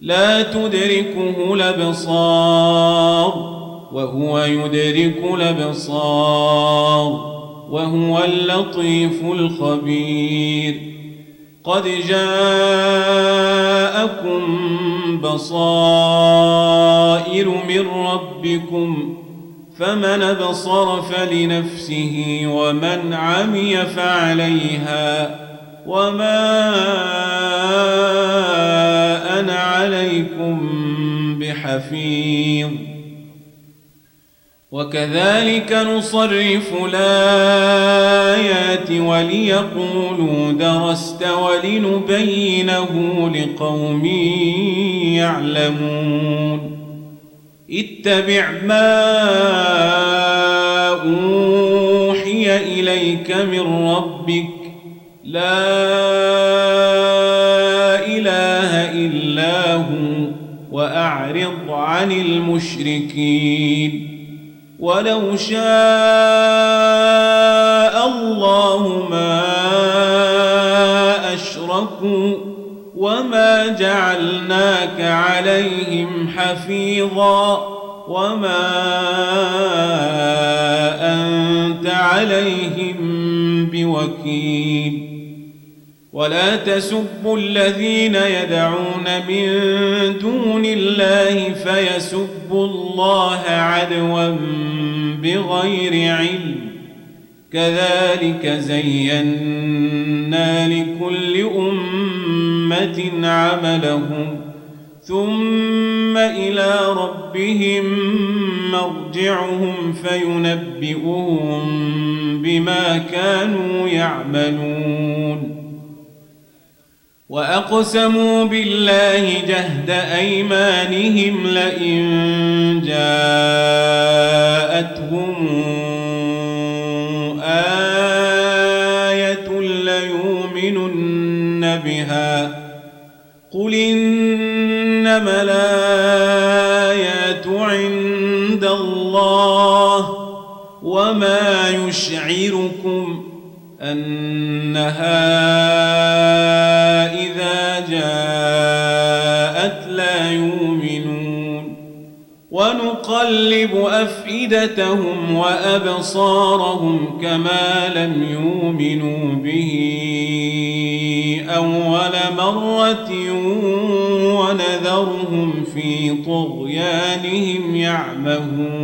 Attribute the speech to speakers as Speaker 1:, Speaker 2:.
Speaker 1: لا تدركه الأبصار وهو يدرك الأبصار وهو اللطيف الخبير. قد جاءكم بصائر من ربكم فمن أبصر فلنفسه ومن عمي فعليها وما أنا عليكم بحفيظ. وكذلك نصرف الآيات وليقولوا درست ولنبينه لقوم يعلمون. اتبع ما أوحي إليك من ربك لا إله إلا هو وأعرض عن المشركين. ولو شاء الله ما أشركوا وما جعلناك عليهم حفيظا وما أنت عليهم بوكيل. ولا تسبوا الذين يدعون من دون الله فيسبوا الله عدوا بغير علم. كذلك زينا لكل أمة عملهم ثم إلى ربهم مرجعهم فينبئهم بما كانوا يعملون. وأقسموا بالله جهد أيمانهم لئن جاءتهم آية ليؤمنن بها قل إنما الآيات عند الله وما يشعركم أنها إذا جاءت لا يؤمنون. ونقلب أفئدتهم وأبصارهم كما لم يؤمنوا به أول مرة ونذرهم في طغيانهم يعمهون.